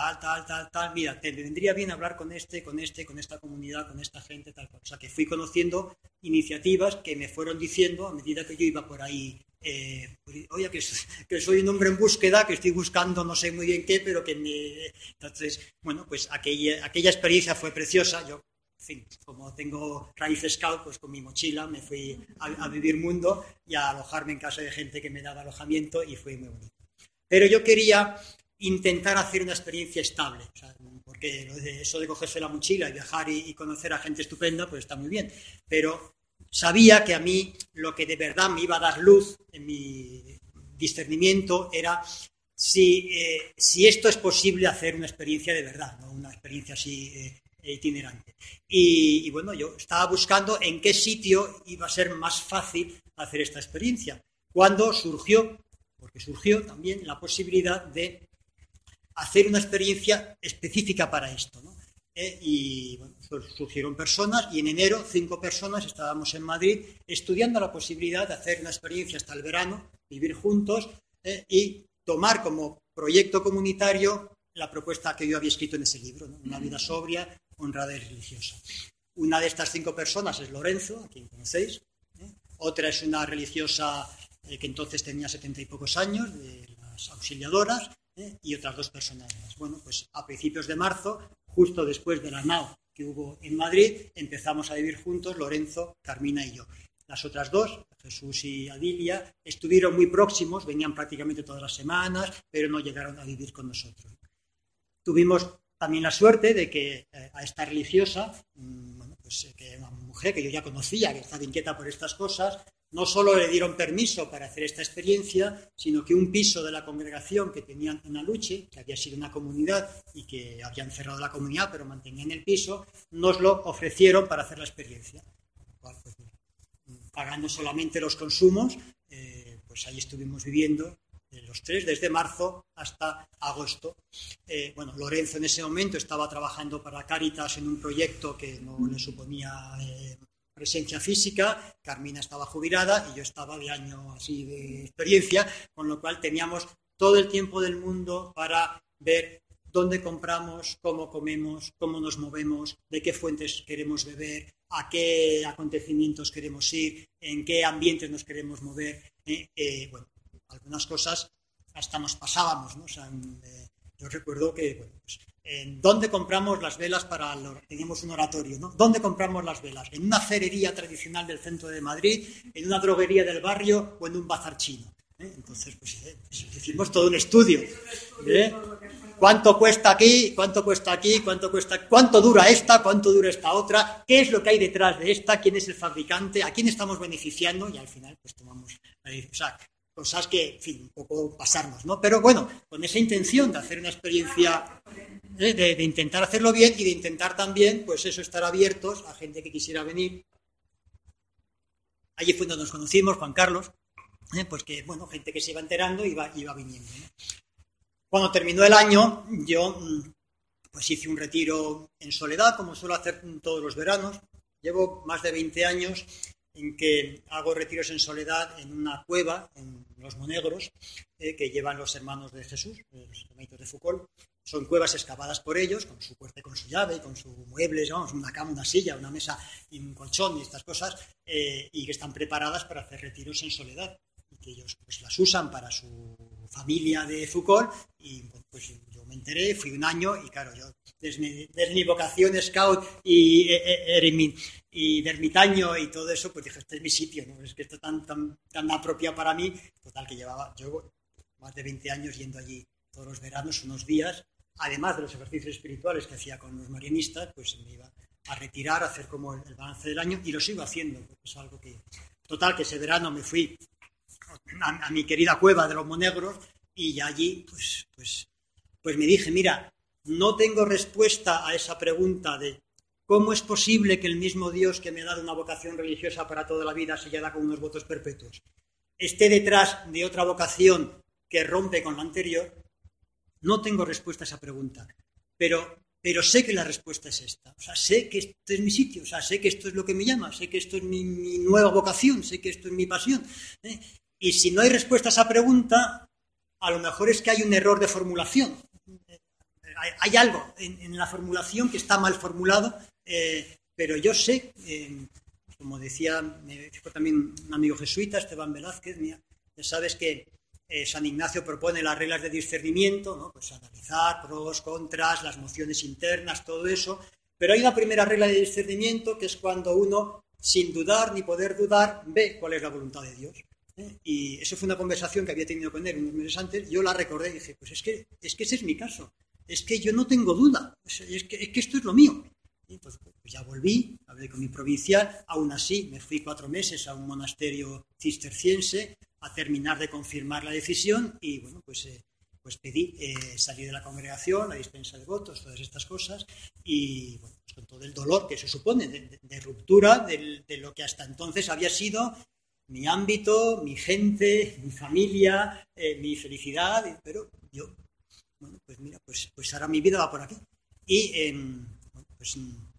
tal, mira, te vendría bien hablar con esta comunidad, con esta gente, tal cosa. O sea, que fui conociendo iniciativas que me fueron diciendo a medida que yo iba por ahí, oye, que soy un hombre en búsqueda, que estoy buscando no sé muy bien qué, pero que me... Entonces, bueno, pues aquella experiencia fue preciosa. Yo, en fin, como tengo raíz scout, pues con mi mochila me fui a vivir mundo y a alojarme en casa de gente que me daba alojamiento y fue muy bonito. Pero yo quería intentar hacer una experiencia estable, o sea, porque eso de cogerse la mochila y viajar y conocer a gente estupenda, pues está muy bien, pero sabía que a mí lo que de verdad me iba a dar luz en mi discernimiento era si esto es posible hacer una experiencia de verdad, no una experiencia así itinerante. Y bueno, yo estaba buscando en qué sitio iba a ser más fácil hacer esta experiencia, cuando surgió, porque surgió también la posibilidad de hacer una experiencia específica para esto, ¿no? Y bueno, surgieron personas y en enero 5 personas estábamos en Madrid estudiando la posibilidad de hacer una experiencia hasta el verano, vivir juntos y tomar como proyecto comunitario la propuesta que yo había escrito en ese libro, ¿no? Una vida sobria, honrada y religiosa. Una de estas 5 personas es Lorenzo, a quien conocéis. Otra es una religiosa que entonces tenía 70 y pocos años, de las auxiliadoras, y otras 2 personas más. Bueno, pues a principios de marzo, justo después de la NAO que hubo en Madrid, empezamos a vivir juntos Lorenzo, Carmina y yo. Las otras 2, Jesús y Adilia, estuvieron muy próximos, venían prácticamente todas las semanas, pero no llegaron a vivir con nosotros. Tuvimos también la suerte de que a esta religiosa, bueno, pues que una mujer que yo ya conocía, que estaba inquieta por estas cosas, no solo le dieron permiso para hacer esta experiencia, sino que un piso de la congregación que tenían en Aluche, que había sido una comunidad y que habían cerrado la comunidad, pero mantenían el piso, nos lo ofrecieron para hacer la experiencia. Pues, pagando solamente los consumos, pues ahí estuvimos viviendo los 3, desde marzo hasta agosto. Bueno, Lorenzo en ese momento estaba trabajando para Cáritas en un proyecto que no le suponía presencia física, Carmina estaba jubilada y yo estaba de año así de experiencia, con lo cual teníamos todo el tiempo del mundo para ver dónde compramos, cómo comemos, cómo nos movemos, de qué fuentes queremos beber, a qué acontecimientos queremos ir, en qué ambientes nos queremos mover. Bueno, algunas cosas hasta nos pasábamos, ¿no? O sea, yo recuerdo que, bueno, pues, ¿dónde compramos las velas para teníamos un oratorio, ¿no? ¿Dónde compramos las velas? ¿En una cerería tradicional del centro de Madrid, en una droguería del barrio o en un bazar chino? Entonces, pues hicimos todo un estudio. ¿Cuánto cuesta aquí? ¿Cuánto cuesta aquí? ¿Cuánto dura esta? ¿Cuánto dura esta otra? ¿Qué es lo que hay detrás de esta? ¿Quién es el fabricante? ¿A quién estamos beneficiando? Y al final, pues tomamos o sea, cosas que, en fin, un poco pasarnos, ¿no? Pero bueno, con esa intención de hacer una experiencia, de intentar hacerlo bien y de intentar también, pues eso, estar abiertos a gente que quisiera venir. Allí fue donde nos conocimos, Juan Carlos, pues que, bueno, gente que se iba enterando y iba viniendo, ¿no? Cuando terminó el año, yo pues hice un retiro en soledad, como suelo hacer todos los veranos. Llevo más de 20 años en que hago retiros en soledad en una cueva, en Los Monegros, que llevan los hermanos de Jesús, los hermanitos de Foucault. Son cuevas excavadas por ellos, con su puerta y con su llave, y con sus muebles, vamos, una cama, una silla, una mesa y un colchón y estas cosas, y que están preparadas para hacer retiros en soledad. Y que ellos pues las usan para su familia de Foucault, y pues yo me enteré, fui un año, y claro, yo desde mi vocación scout y ermitaño y todo eso, pues dije, este es mi sitio, ¿no? Es que esto es tan apropiado para mí. Total, que yo más de 20 años yendo allí todos los veranos, unos días, además de los ejercicios espirituales que hacía con los marianistas, pues me iba a retirar, a hacer como el balance del año, y lo sigo haciendo, porque es algo que... Total, que ese verano me fui a mi querida cueva de Los Monegros, y allí pues me dije, mira, no tengo respuesta a esa pregunta de ¿cómo es posible que el mismo Dios que me ha dado una vocación religiosa para toda la vida, sellada con unos votos perpetuos, esté detrás de otra vocación que rompe con la anterior? No tengo respuesta a esa pregunta, pero sé que la respuesta es esta. O sea, sé que este es mi sitio, o sea, sé que esto es lo que me llama, sé que esto es mi nueva vocación, sé que esto es mi pasión. Y si no hay respuesta a esa pregunta, a lo mejor es que hay un error de formulación. Hay algo en la formulación que está mal formulado, pero yo sé, como decía, me dijo también un amigo jesuita, Esteban Velázquez, ya sabes que San Ignacio propone las reglas de discernimiento, ¿no? Pues analizar pros, contras, las mociones internas, todo eso, pero hay una primera regla de discernimiento que es cuando uno, sin dudar ni poder dudar, ve cuál es la voluntad de Dios. Y eso fue una conversación que había tenido con él unos meses antes. Yo la recordé y dije, pues es que ese es mi caso, es que yo no tengo duda, es que esto es lo mío. Y entonces pues ya volví, hablé con mi provincial, aún así me fui 4 meses a un monasterio cisterciense a terminar de confirmar la decisión y bueno, pues pedí salir de la congregación, la dispensa de votos, todas estas cosas y bueno, pues con todo el dolor que eso supone de ruptura de lo que hasta entonces había sido mi ámbito, mi gente, mi familia, mi felicidad, pero yo, bueno, pues mira, pues ahora mi vida va por aquí. Y pues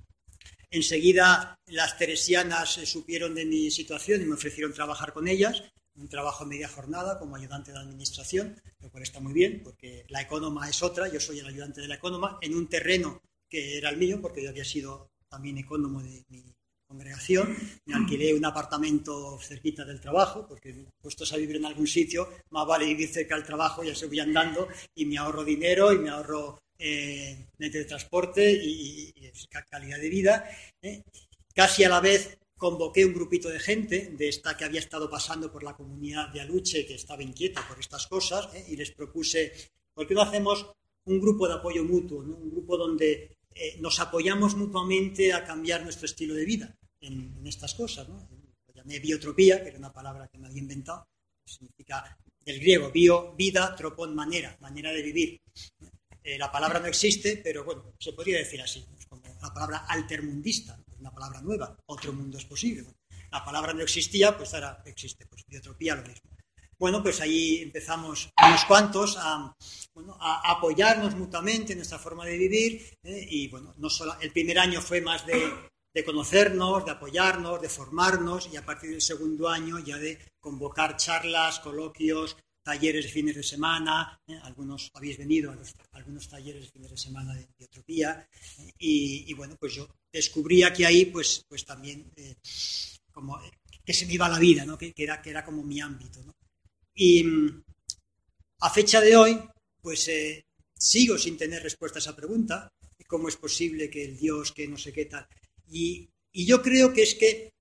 enseguida las teresianas supieron de mi situación y me ofrecieron trabajar con ellas, un trabajo a media jornada como ayudante de administración, lo cual está muy bien, porque la ecónoma es otra, yo soy el ayudante de la ecónoma, en un terreno que era el mío, porque yo había sido también ecónomo de mi congregación, me alquilé un apartamento cerquita del trabajo, porque puestos a vivir en algún sitio, más vale vivir cerca del trabajo, ya se voy andando y me ahorro dinero y me ahorro medio de transporte y calidad de vida. Casi a la vez convoqué un grupito de gente de esta que había estado pasando por la comunidad de Aluche, que estaba inquieta por estas cosas, y les propuse, ¿por qué no hacemos un grupo de apoyo mutuo, ¿no? Un grupo donde nos apoyamos mutuamente a cambiar nuestro estilo de vida en estas cosas, ¿no? Lo llamé biotropía, que era una palabra que me había inventado, que significa del griego bio, vida, tropón, manera de vivir. La palabra no existe, pero bueno, se podría decir así, es como la palabra altermundista, una palabra nueva, otro mundo es posible. Bueno, la palabra no existía, pues ahora existe, pues biotropía lo mismo. Bueno, pues ahí empezamos unos cuantos a apoyarnos mutuamente en nuestra forma de vivir y bueno, no solo el primer año fue más de conocernos, de apoyarnos, de formarnos y a partir del segundo año ya de convocar charlas, coloquios, talleres de fines de semana, algunos habéis venido a algunos talleres de fines de semana de biotropía y bueno, pues yo descubría que ahí pues también como que se me iba la vida, ¿no? que era como mi ámbito, ¿no? Y a fecha de hoy, pues sigo sin tener respuesta a esa pregunta, ¿cómo es posible que el Dios, que no sé qué tal? Y yo creo que es que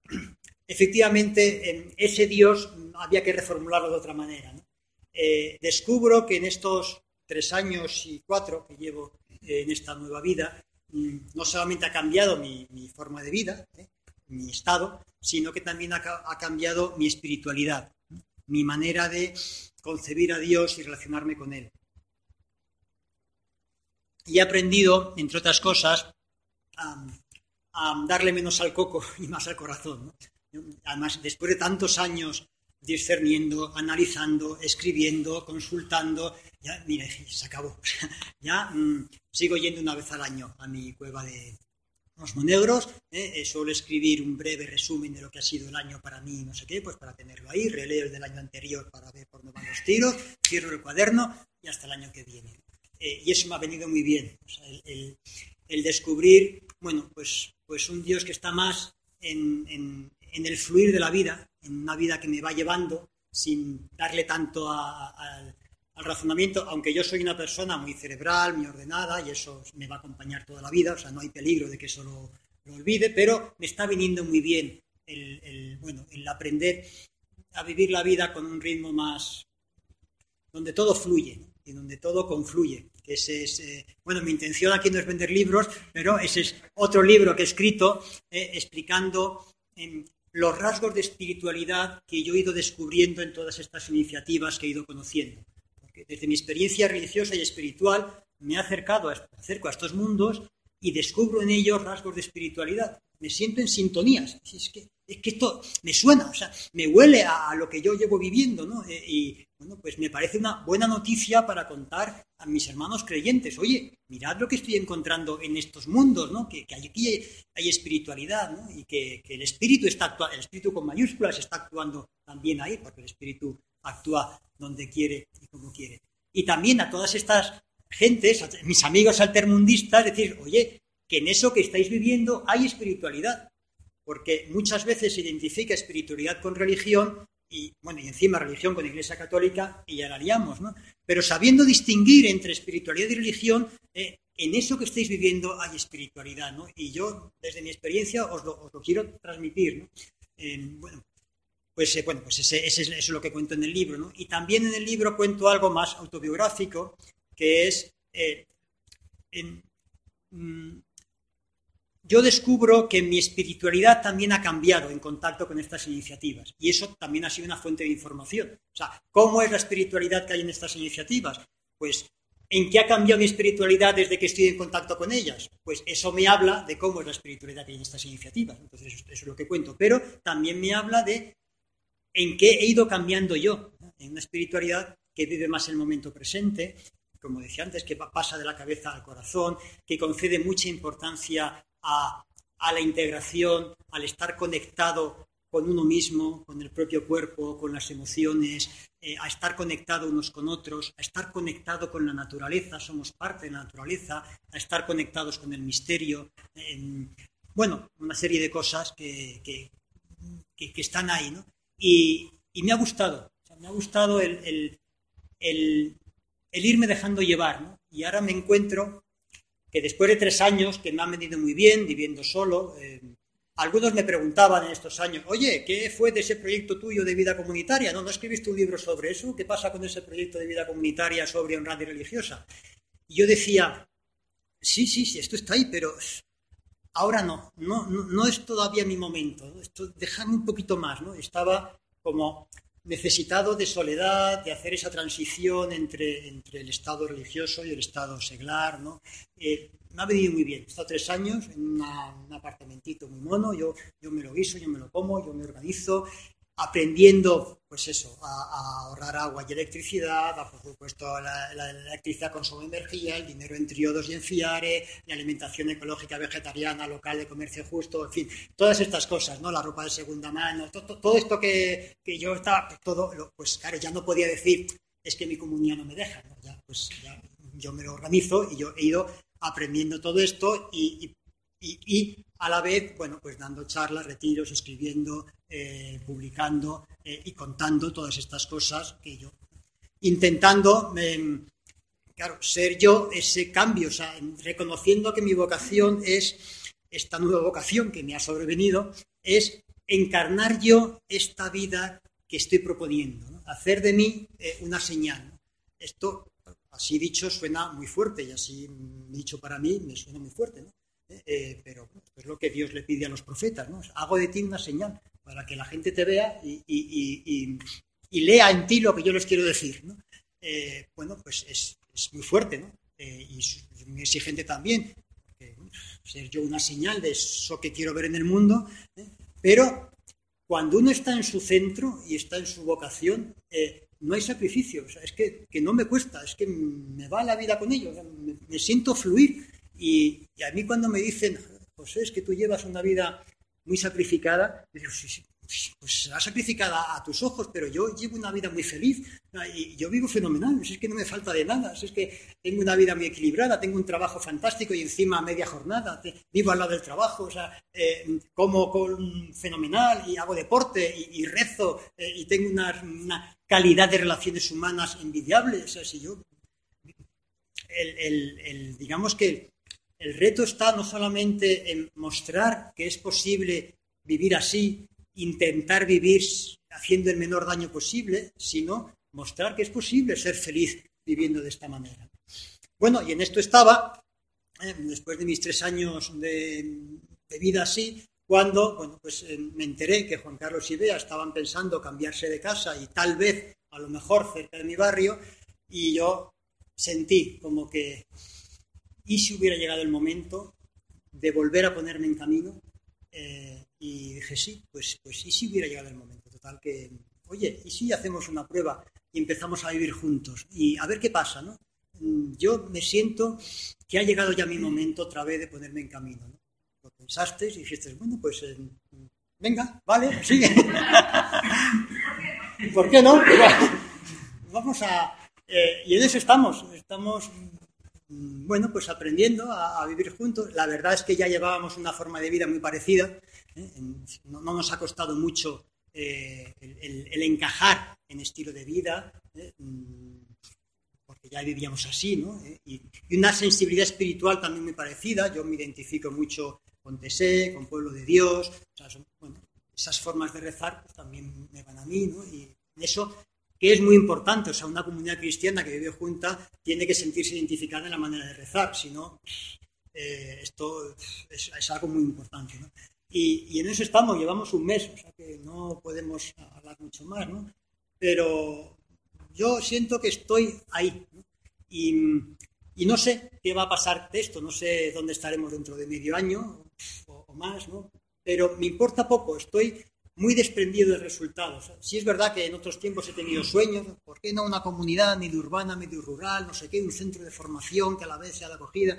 efectivamente ese Dios había que reformularlo de otra manera, ¿no? Descubro que en estos 3 años y 4 que llevo en esta nueva vida, no solamente ha cambiado mi forma de vida, mi estado, sino que también ha cambiado mi espiritualidad, mi manera de concebir a Dios y relacionarme con Él. Y he aprendido, entre otras cosas, a darle menos al coco y más al corazón, ¿no? Además, después de tantos años discerniendo, analizando, escribiendo, consultando, ya, mira, se acabó. Ya sigo yendo una vez al año a mi cueva de los monegros, suelo escribir un breve resumen de lo que ha sido el año para mí, no sé qué, pues para tenerlo ahí, releo el del año anterior para ver por dónde van los tiros, cierro el cuaderno y hasta el año que viene. Y eso me ha venido muy bien, o sea, el descubrir, bueno, pues un Dios que está más en el fluir de la vida, en una vida que me va llevando sin darle tanto al razonamiento, aunque yo soy una persona muy cerebral, muy ordenada, y eso me va a acompañar toda la vida, o sea, no hay peligro de que eso lo olvide, pero me está viniendo muy bien el aprender a vivir la vida con un ritmo más, donde todo fluye, ¿no? Y donde todo confluye. Ese es, mi intención aquí no es vender libros, pero ese es otro libro que he escrito explicando los rasgos de espiritualidad que yo he ido descubriendo en todas estas iniciativas que he ido conociendo. Porque desde mi experiencia religiosa y espiritual me he acerco a estos mundos y descubro en ellos rasgos de espiritualidad. Me siento en sintonías. Es que esto me suena, o sea, me huele a lo que yo llevo viviendo, ¿no? Y bueno, pues me parece una buena noticia para contar a mis hermanos creyentes. Oye, mirad lo que estoy encontrando en estos mundos, ¿no? Que aquí hay espiritualidad, ¿no? Y que el espíritu el espíritu con mayúsculas está actuando también ahí, porque el espíritu actúa donde quiere y como quiere. Y también a todas estas gentes, a mis amigos altermundistas, decir, oye, que en eso que estáis viviendo hay espiritualidad, porque muchas veces se identifica espiritualidad con religión y, bueno, y encima religión con Iglesia Católica y ya la liamos, ¿no? Pero sabiendo distinguir entre espiritualidad y religión, en eso que estáis viviendo hay espiritualidad, ¿no? Y yo, desde mi experiencia, os lo quiero transmitir, ¿no? Bueno, pues eso es lo que cuento en el libro, ¿no? Y también en el libro cuento algo más autobiográfico, que es yo descubro que mi espiritualidad también ha cambiado en contacto con estas iniciativas y eso también ha sido una fuente de información. O sea, ¿cómo es la espiritualidad que hay en estas iniciativas? Pues, ¿en qué ha cambiado mi espiritualidad desde que estoy en contacto con ellas? Pues eso me habla de cómo es la espiritualidad que hay en estas iniciativas. Entonces, eso es lo que cuento. Pero también me habla de en qué he ido cambiando yo, ¿no? En una espiritualidad que vive más el momento presente, como decía antes, que pasa de la cabeza al corazón, que concede mucha importancia a la integración, al estar conectado con uno mismo, con el propio cuerpo, con las emociones, a estar conectado unos con otros, a estar conectado con la naturaleza, somos parte de la naturaleza, a estar conectados con el misterio, bueno, una serie de cosas que están ahí, ¿no? Y me ha gustado, o sea, me ha gustado el irme dejando llevar, ¿no? Y ahora me encuentro que después de 3 años, que me han venido muy bien, viviendo solo, algunos me preguntaban en estos años, oye, ¿qué fue de ese proyecto tuyo de vida comunitaria? ¿No escribiste un libro sobre eso? ¿Qué pasa con ese proyecto de vida comunitaria sobre honrada y religiosa? Y yo decía, sí, esto está ahí, pero ahora no es todavía mi momento, ¿no? Dejadme un poquito más, ¿no? Estaba como necesitado de soledad, de hacer esa transición entre el estado religioso y el estado seglar, ¿no? Me ha venido muy bien. He estado 3 años en un apartamentito muy mono, yo me lo guiso, yo me lo como, yo me organizo, aprendiendo, pues eso, a ahorrar agua y electricidad, por supuesto la electricidad consumo energía, el dinero en triodos y en FIARE, la alimentación ecológica vegetariana, local de comercio justo, en fin, todas estas cosas, ¿no? La ropa de segunda mano, todo esto que yo estaba, pues claro, ya no podía decir, es que mi comunidad no me deja, ¿no? Ya yo me lo organizo y yo he ido aprendiendo todo esto y a la vez, bueno, pues dando charlas, retiros, escribiendo, publicando y contando todas estas cosas que yo, intentando, claro, ser yo ese cambio, o sea, reconociendo que mi vocación es, esta nueva vocación que me ha sobrevenido, es encarnar yo esta vida que estoy proponiendo, ¿no? Hacer de mí una señal, ¿no? Esto, así dicho, suena muy fuerte y así dicho para mí me suena muy fuerte, ¿no? Pero esto es lo que Dios le pide a los profetas, ¿no? Hago de ti una señal para que la gente te vea y lea en ti lo que yo les quiero decir, ¿no? Bueno, pues es muy fuerte, ¿no? Y es muy exigente también, porque ser yo una señal de eso que quiero ver en el mundo, pero cuando uno está en su centro y está en su vocación, no hay sacrificio, o sea, es que no me cuesta, es que me va la vida con ello, o sea, me siento fluir. Y a mí cuando me dicen, José, es que tú llevas una vida muy sacrificada, digo, sí, pues será sacrificada a tus ojos, pero yo llevo una vida muy feliz y yo vivo fenomenal, es que no me falta de nada, es que tengo una vida muy equilibrada, tengo un trabajo fantástico y encima media jornada, vivo al lado del trabajo, o sea, como fenomenal y hago deporte y rezo y tengo una calidad de relaciones humanas envidiable, o sea, si yo, digamos que el reto está no solamente en mostrar que es posible vivir así, intentar vivir haciendo el menor daño posible, sino mostrar que es posible ser feliz viviendo de esta manera. Bueno, y en esto estaba, después de mis 3 años de vida así, cuando, bueno, pues me enteré que Juan Carlos y Bea estaban pensando cambiarse de casa y tal vez, a lo mejor, cerca de mi barrio, y yo sentí como que, ¿y si hubiera llegado el momento de volver a ponerme en camino. Y dije, sí, pues ¿y si hubiera llegado el momento? Total que, oye, ¿y si hacemos una prueba y empezamos a vivir juntos? Y a ver qué pasa, ¿no? Yo me siento que ha llegado ya mi momento otra vez de ponerme en camino, ¿no? Lo pensasteis y dijisteis, bueno, pues venga, vale, sigue. ¿Por qué no? Vamos a... y en eso estamos, bueno, pues aprendiendo a vivir juntos. La verdad es que ya llevábamos una forma de vida muy parecida, ¿eh? No nos ha costado mucho el encajar en estilo de vida, ¿eh? Porque ya vivíamos así, ¿no? Y una sensibilidad espiritual también muy parecida. Yo me identifico mucho con Tessé, con Pueblo de Dios. O sea, bueno, esas formas de rezar pues, también me van a mí, ¿no? Y eso que es muy importante. O sea, una comunidad cristiana que vive junta tiene que sentirse identificada en la manera de rezar. Si no, esto es algo muy importante, ¿no? Y en eso estamos, llevamos un mes, o sea que no podemos hablar mucho más, ¿no? Pero yo siento que estoy ahí, ¿no? Y no sé qué va a pasar de esto, no sé dónde estaremos dentro de medio año o más, ¿no? Pero me importa poco, estoy muy desprendido del resultado. O sea, sí es verdad que en otros tiempos he tenido sueños, ¿por qué no una comunidad medio urbana, medio rural, no sé qué, un centro de formación que a la vez sea de acogida?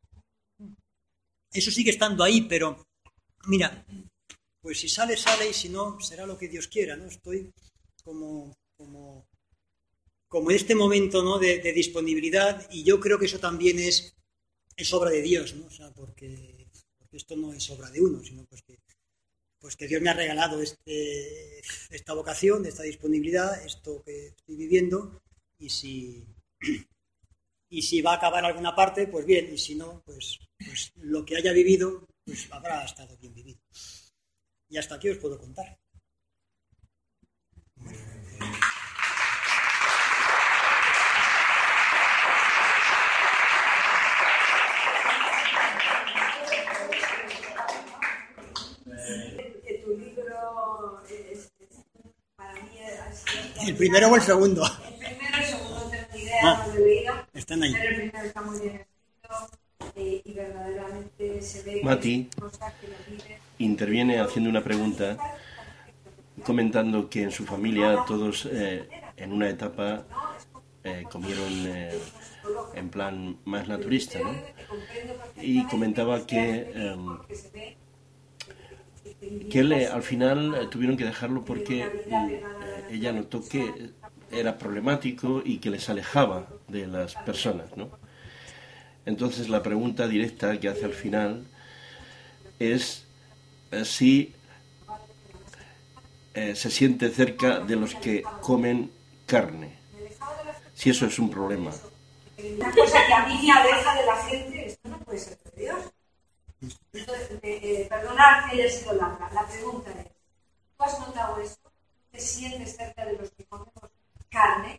Eso sigue estando ahí, pero mira, pues si sale, sale, y si no, será lo que Dios quiera, ¿no? Estoy como en este momento, ¿no? de disponibilidad, y yo creo que eso también es obra de Dios, ¿no? O sea, porque esto no es obra de uno, sino pues que Dios me ha regalado esta vocación, esta disponibilidad, esto que estoy viviendo, y si va a acabar alguna parte, pues bien, y si no, pues lo que haya vivido, pues habrá estado bien vivido. Y hasta aquí os puedo contar. Tu libro para mí ¿El primero o el segundo? El primero, el segundo no tengo ni idea, no lo he leído. Están ahí. Pero el primero está muy bien escrito y verdaderamente se ve Mati cosas que lo vive. Interviene haciendo una pregunta, comentando que en su familia todos en una etapa comieron en plan más naturista, ¿no? Y comentaba que al final tuvieron que dejarlo porque ella notó que era problemático y que les alejaba de las personas, ¿no? Entonces la pregunta directa que hace al final es si se siente cerca de los que comen carne, si eso es un problema. Una cosa que a mí me aleja de la gente, esto no puede ser de Dios. Perdonad que haya sido larga. La pregunta es, ¿tú has notado eso? ¿Te sientes cerca de los que comemos carne?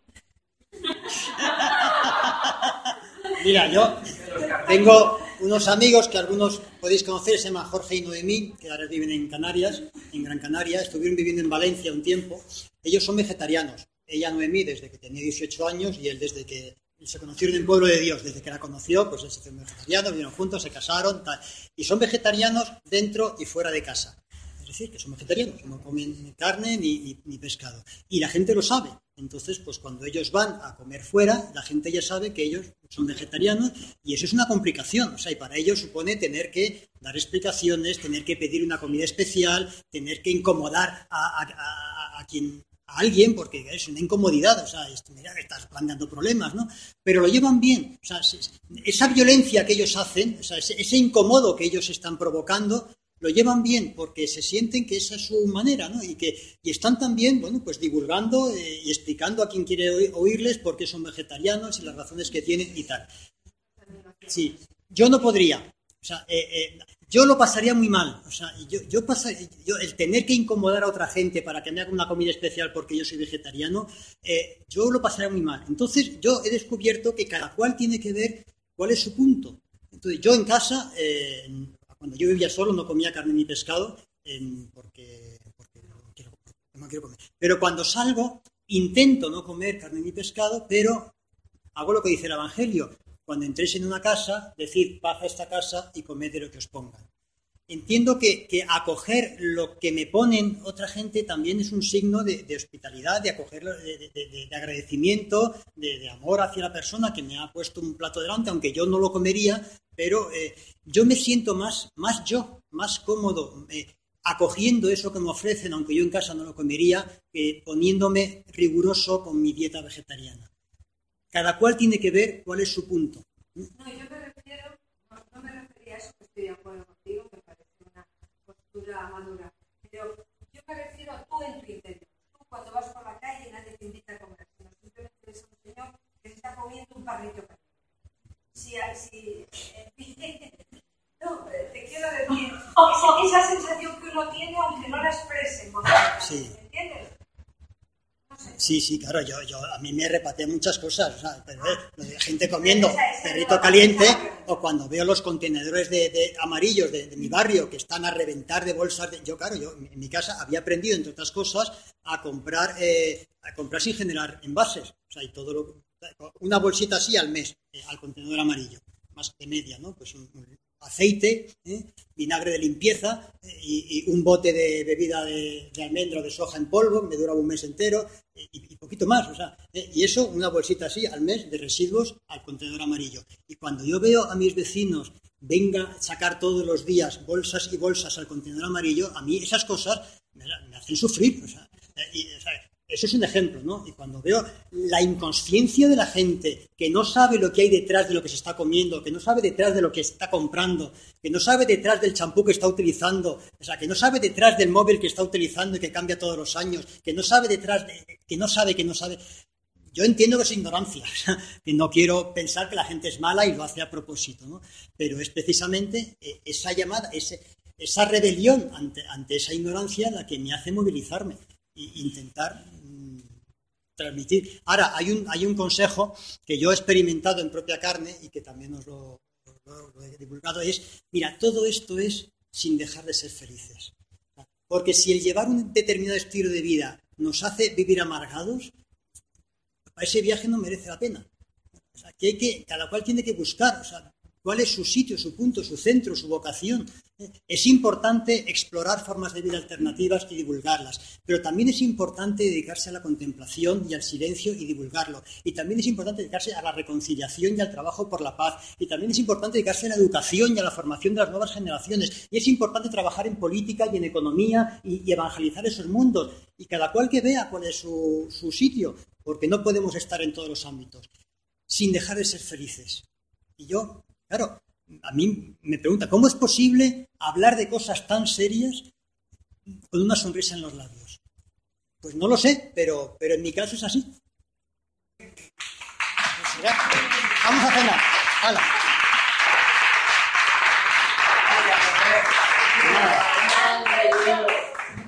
Mira, yo tengo unos amigos que algunos podéis conocer, se llaman Jorge y Noemí, que ahora viven en Canarias, en Gran Canaria, estuvieron viviendo en Valencia un tiempo. Ellos son vegetarianos. Ella, Noemí, desde que tenía 18 años, y él desde que se conocieron en Pueblo de Dios, desde que la conoció, pues él se hizo vegetariano, vivieron juntos, se casaron, tal. Y son vegetarianos dentro y fuera de casa. Es decir, que son vegetarianos, no comen ni carne ni pescado. Y la gente lo sabe. Entonces, pues cuando ellos van a comer fuera, la gente ya sabe que ellos son vegetarianos, y eso es una complicación. O sea, y para ellos supone tener que dar explicaciones, tener que pedir una comida especial, tener que incomodar a alguien, porque es una incomodidad. O sea, mira que estás planteando problemas, ¿no? Pero lo llevan bien. O sea, esa violencia que ellos hacen, o sea, ese incomodo que ellos están provocando, lo llevan bien porque se sienten que esa es su manera, ¿no? Y están también, bueno, pues divulgando y explicando a quien quiere oírles por qué son vegetarianos y las razones que tienen y tal. Sí, yo no podría. O sea, yo lo pasaría muy mal. O sea, yo el tener que incomodar a otra gente para que me haga una comida especial porque yo soy vegetariano, yo lo pasaría muy mal. Entonces, yo he descubierto que cada cual tiene que ver cuál es su punto. Entonces, yo en casa, cuando yo vivía solo, no comía carne ni pescado porque no quiero comer. Pero cuando salgo, intento no comer carne ni pescado, pero hago lo que dice el Evangelio. cuando entréis en una casa, decid paz a esta casa y comed de lo que os pongan. Entiendo que acoger lo que me ponen otra gente también es un signo de hospitalidad, de acogerlo, de agradecimiento, de amor hacia la persona que me ha puesto un plato delante, aunque yo no lo comería, pero yo me siento más cómodo acogiendo eso que me ofrecen, aunque yo en casa no lo comería, poniéndome riguroso con mi dieta vegetariana. Cada cual tiene que ver cuál es su punto. No, yo me refiero, no me refería a eso, que estoy de acuerdo contigo, me parece una postura madura, pero yo me refiero a tú en tu interior. Tú cuando vas por la calle nadie te invita a comer, sino simplemente ves a un señor que se está comiendo un parrito caliente. No, te quiero decir, esa sensación que uno tiene aunque no la exprese, sí. ¿Entiendes? Sí, claro, yo a mí me repatea muchas cosas, o sea, pero lo de gente comiendo perrito caliente, o cuando veo los contenedores de amarillos de mi barrio que están a reventar de bolsas, yo en mi casa había aprendido, entre otras cosas, a comprar sin generar envases, o sea, y una bolsita así al mes, al contenedor amarillo, más de media, ¿no? Pues un aceite, vinagre de limpieza y un bote de bebida de almendra o de soja en polvo, me duraba un mes entero y poquito más, o sea, y eso, una bolsita así al mes de residuos al contenedor amarillo. Y cuando yo veo a mis vecinos venga a sacar todos los días bolsas y bolsas al contenedor amarillo, a mí esas cosas me hacen sufrir, o sea, eso es un ejemplo, ¿no? Y cuando veo la inconsciencia de la gente que no sabe lo que hay detrás de lo que se está comiendo, que no sabe detrás de lo que está comprando, que no sabe detrás del champú que está utilizando, o sea, que no sabe detrás del móvil que está utilizando y que cambia todos los años, que no sabe detrás de... que no sabe. Yo entiendo que es ignorancia, o sea, que no quiero pensar que la gente es mala y lo hace a propósito, ¿no? Pero es precisamente esa llamada, esa rebelión ante esa ignorancia la que me hace movilizarme e intentar transmitir. Ahora, hay un consejo que yo he experimentado en propia carne y que también os lo he divulgado, es, mira, todo esto es sin dejar de ser felices. Porque si el llevar un determinado estilo de vida nos hace vivir amargados, ese viaje no merece la pena. O sea, cada cual tiene que buscar, o sea, cuál es su sitio, su punto, su centro, su vocación. Es importante explorar formas de vida alternativas y divulgarlas, pero también es importante dedicarse a la contemplación y al silencio y divulgarlo. Y también es importante dedicarse a la reconciliación y al trabajo por la paz. Y también es importante dedicarse a la educación y a la formación de las nuevas generaciones. Y es importante trabajar en política y en economía y evangelizar esos mundos. Y cada cual que vea cuál es su sitio, porque no podemos estar en todos los ámbitos, sin dejar de ser felices. Y yo, claro, a mí me pregunta, ¿cómo es posible hablar de cosas tan serias con una sonrisa en los labios? Pues no lo sé, pero en mi caso es así. Vamos a cenar. ¡Hala!